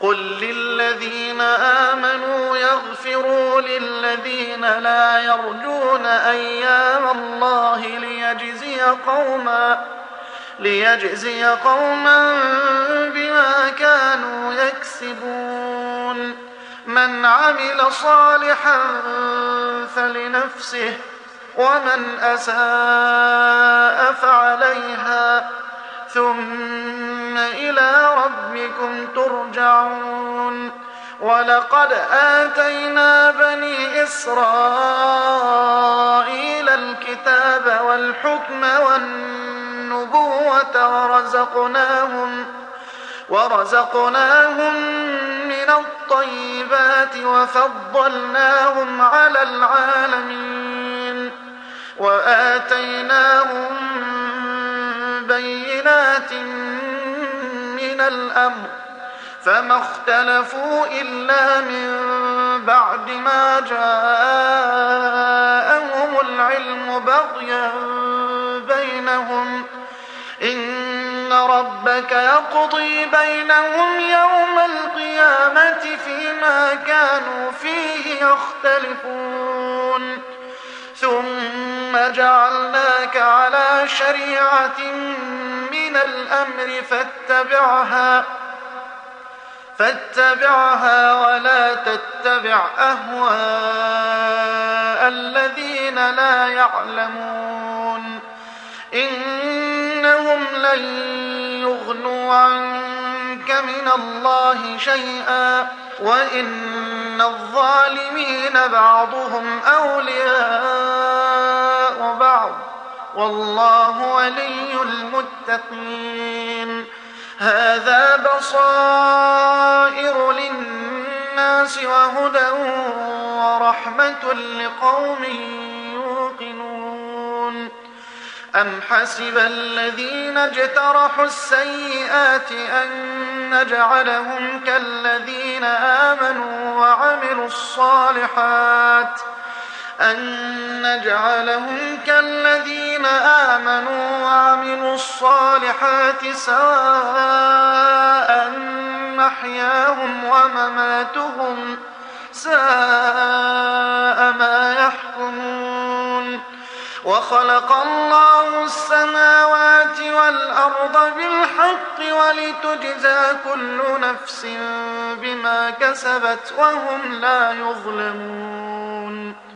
قل للذين آمنوا يغفروا للذين لا يرجون أيام الله ليجزي قوما بما كانوا يكسبون. من عمل صالحا فلنفسه ومن أساء فعليها ثم إلى ربكم ترجعون. ولقد آتينا بني إسرائيل الكتاب والحكم والنبوة ورزقناهم من الطيبات وفضلناهم على العالمين وآتيناهم بينات من الأمر فما اختلفوا إلا من بعد ما جاءهم العلم بغيا بينهم. إن ربك يقضي بينهم يوم القيامة فيما كانوا فيه يختلفون. ثم جعلناك على شريعة من الأمر فاتبعها ولا تتبع أهواء الذين لا يعلمون. إنهم لن يغنوا عنك من الله شيئا وإن الظالمين بعضهم أولياء بعض والله ولي المتقين. هذا بصائر للناس وهدى ورحمة لقوم يوقنون. أم حسب الذين اجترحوا السيئات أن نجعلهم كالذين آمنوا وعملوا الصالحات سواء محياهم ومماتهم ساء ما يحكمون. وخلق الله السماوات والأرض بالحق ولتجزى كل نفس بما كسبت وهم لا يظلمون.